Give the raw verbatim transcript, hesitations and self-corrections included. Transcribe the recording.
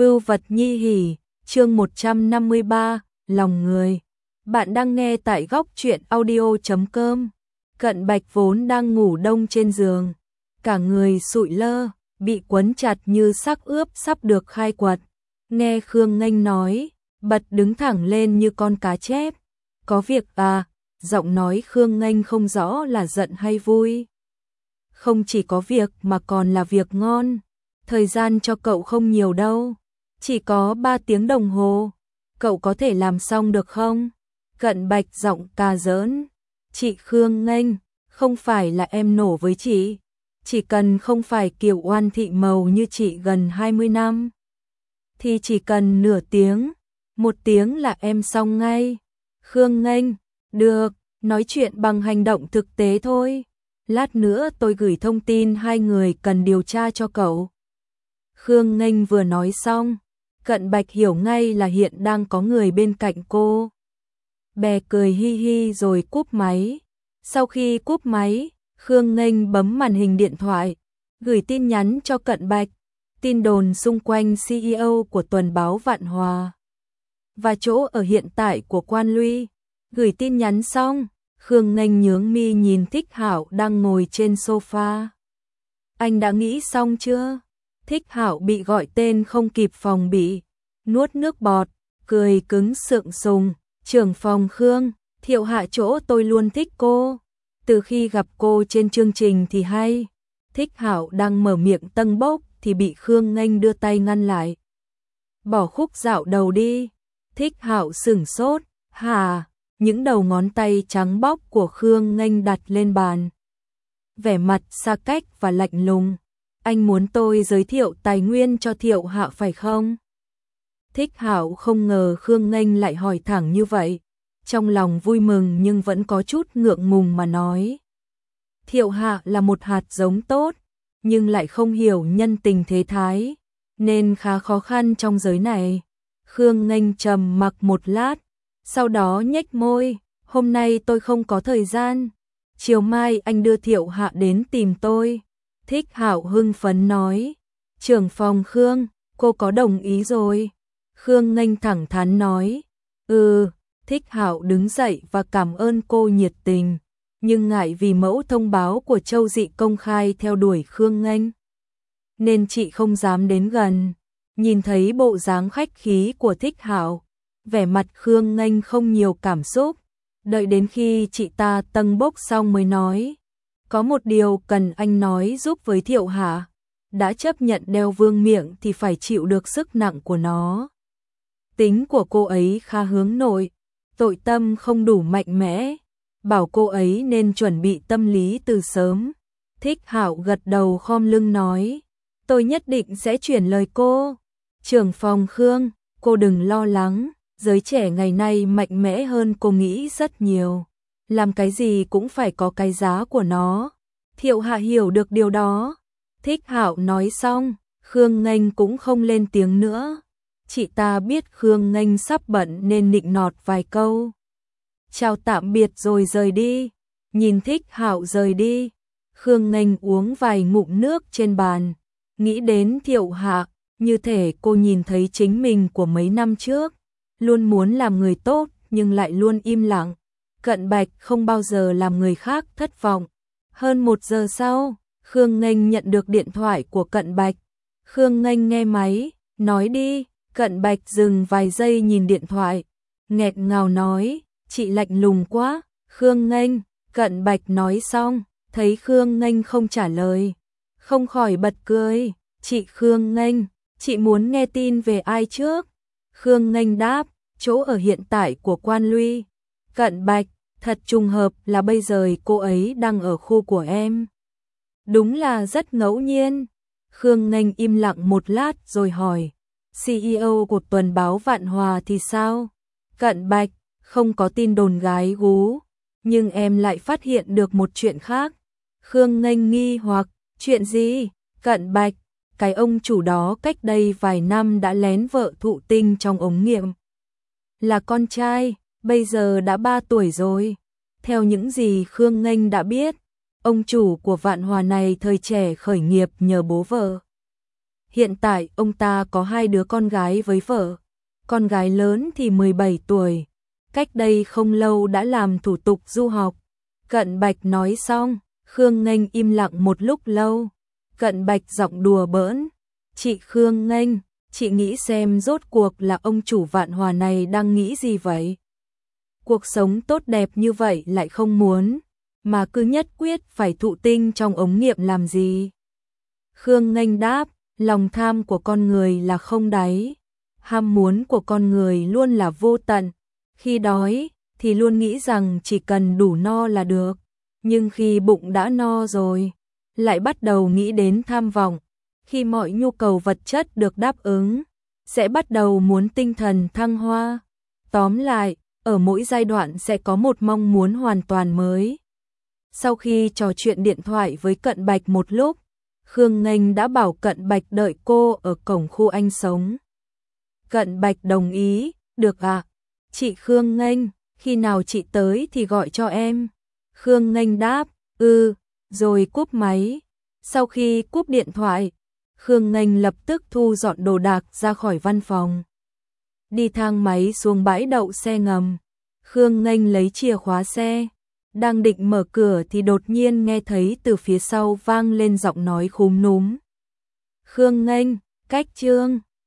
Vưu vật nhi hỉ, chương một trăm năm mươi ba, lòng người. Bạn đang nghe tại góc truyện audio chấm com. Cận Bạch vốn đang ngủ đông trên giường, cả người sụi lơ, bị quấn chặt như xác ướp sắp được khai quật. Nghe Khương Nghênh nói, bật đứng thẳng lên như con cá chép. Có việc à? Giọng nói Khương Nghênh không rõ là giận hay vui. Không chỉ có việc mà còn là việc ngon. Thời gian cho cậu không nhiều đâu, chỉ có ba tiếng đồng hồ. Cậu có thể làm xong được không? Cận Bạch giọng cà giỡn. Chị Khương Nghênh, không phải là em nổ với chị. Chỉ cần không phải kiểu oan thị màu như chị gần hai mươi năm. Thì chỉ cần nửa tiếng, một tiếng là em xong ngay. Khương Nghênh, được, nói chuyện bằng hành động thực tế thôi. Lát nữa tôi gửi thông tin hai người cần điều tra cho cậu. Khương Nghênh vừa nói xong, Cận Bạch hiểu ngay là hiện đang có người bên cạnh cô. Bè cười hi hi rồi cúp máy. Sau khi cúp máy, Khương Nghênh bấm màn hình điện thoại, gửi tin nhắn cho Cận Bạch. Tin đồn xung quanh xê e ô của tuần báo Vạn Hòa và chỗ ở hiện tại của Quan Luy. Gửi tin nhắn xong, Khương Nghênh nhướng mi nhìn Thích Hạo đang ngồi trên sofa. Anh đã nghĩ xong chưa? Thích Hạo bị gọi tên không kịp phòng bị, nuốt nước bọt, cười cứng sượng sùng. Trưởng phòng Khương, Thiệu Hạ chỗ tôi luôn thích cô. Từ khi gặp cô trên chương trình thì hay. Thích Hạo đang mở miệng tâng bốc thì bị Khương Nghênh đưa tay ngăn lại. Bỏ khúc dạo đầu đi. Thích Hạo sửng sốt, hà, những đầu ngón tay trắng bóc của Khương Nghênh đặt lên bàn. Vẻ mặt xa cách và lạnh lùng. Anh muốn tôi giới thiệu tài nguyên cho Thiệu Hạ phải không? Thích Hạo không ngờ Khương Nghênh lại hỏi thẳng như vậy. Trong lòng vui mừng nhưng vẫn có chút ngượng ngùng mà nói. Thiệu Hạ là một hạt giống tốt, nhưng lại không hiểu nhân tình thế thái, nên khá khó khăn trong giới này. Khương Nghênh trầm mặc một lát, sau đó nhếch môi. Hôm nay tôi không có thời gian, chiều mai anh đưa Thiệu Hạ đến tìm tôi. Thích Hạo hưng phấn nói. Trưởng phòng Khương, cô có đồng ý rồi? Khương Nghênh thẳng thắn nói. Ừ. Thích Hạo đứng dậy và cảm ơn cô nhiệt tình, nhưng ngại vì mẫu thông báo của Châu Dị công khai theo đuổi Khương Nghênh, nên chị không dám đến gần. Nhìn thấy bộ dáng khách khí của Thích Hạo, vẻ mặt Khương Nghênh không nhiều cảm xúc. Đợi đến khi chị ta tâng bốc xong mới nói. Có một điều cần anh nói giúp với Thiệu Hạ. Đã chấp nhận đeo vương miện thì phải chịu được sức nặng của nó. Tính của cô ấy khá hướng nội, tội tâm không đủ mạnh mẽ. Bảo cô ấy nên chuẩn bị tâm lý từ sớm. Thích Hạo gật đầu khom lưng nói. Tôi nhất định sẽ chuyển lời cô. Trưởng phòng Khương, cô đừng lo lắng. Giới trẻ ngày nay mạnh mẽ hơn cô nghĩ rất nhiều. Làm cái gì cũng phải có cái giá của nó. Thiệu Hạ hiểu được điều đó. Thích Hạo nói xong, Khương Nghênh cũng không lên tiếng nữa. Chị ta biết Khương Nghênh sắp bận nên nịnh nọt vài câu. Chào tạm biệt rồi rời đi. Nhìn Thích Hạo rời đi, Khương Nghênh uống vài ngụm nước trên bàn. Nghĩ đến Thiệu Hạ, như thể cô nhìn thấy chính mình của mấy năm trước. Luôn muốn làm người tốt nhưng lại luôn im lặng. Cận Bạch không bao giờ làm người khác thất vọng. Hơn một giờ sau, Khương Nghênh nhận được điện thoại của Cận Bạch. Khương Nghênh nghe máy, nói đi. Cận Bạch dừng vài giây nhìn điện thoại, nghẹt ngào nói, chị lạnh lùng quá. Khương Nghênh, Cận Bạch nói xong, thấy Khương Nghênh không trả lời, không khỏi bật cười. Chị Khương Nghênh, chị muốn nghe tin về ai trước? Khương Nghênh đáp, chỗ ở hiện tại của Quan Luy. Cận Bạch, thật trùng hợp là bây giờ cô ấy đang ở khu của em. Đúng là rất ngẫu nhiên. Khương Nghênh im lặng một lát rồi hỏi. xê e ô của tuần báo Vạn Hòa thì sao? Cận Bạch, không có tin đồn gái gú, nhưng em lại phát hiện được một chuyện khác. Khương Nghênh nghi hoặc, chuyện gì? Cận Bạch, cái ông chủ đó cách đây vài năm đã lén vợ thụ tinh trong ống nghiệm. Là con trai, bây giờ đã ba tuổi rồi. Theo những gì Khương Nghênh đã biết, ông chủ của Vạn Hòa này thời trẻ khởi nghiệp nhờ bố vợ. Hiện tại ông ta có hai đứa con gái với vợ. Con gái lớn thì mười bảy tuổi, cách đây không lâu đã làm thủ tục du học. Cận Bạch nói xong, Khương Nghênh im lặng một lúc lâu. Cận Bạch giọng đùa bỡn, chị Khương Nghênh, chị nghĩ xem rốt cuộc là ông chủ Vạn Hòa này đang nghĩ gì vậy? Cuộc sống tốt đẹp như vậy lại không muốn, mà cứ nhất quyết phải thụ tinh trong ống nghiệm làm gì? Khương Nghênh đáp, lòng tham của con người là không đáy, ham muốn của con người luôn là vô tận. Khi đói thì luôn nghĩ rằng chỉ cần đủ no là được, nhưng khi bụng đã no rồi, lại bắt đầu nghĩ đến tham vọng. Khi mọi nhu cầu vật chất được đáp ứng, sẽ bắt đầu muốn tinh thần thăng hoa. Tóm lại, ở mỗi giai đoạn sẽ có một mong muốn hoàn toàn mới. Sau khi trò chuyện điện thoại với Cận Bạch một lúc, Khương Nghênh đã bảo Cận Bạch đợi cô ở cổng khu anh sống. Cận Bạch đồng ý, được ạ. Chị Khương Nghênh, khi nào chị tới thì gọi cho em. Khương Nghênh đáp, ừ, rồi cúp máy. Sau khi cúp điện thoại, Khương Nghênh lập tức thu dọn đồ đạc ra khỏi văn phòng. Đi thang máy xuống bãi đậu xe ngầm, Khương Nghênh lấy chìa khóa xe. Đang định mở cửa thì đột nhiên nghe thấy từ phía sau vang lên giọng nói khúm núm. Khương Nghênh, cách Trương.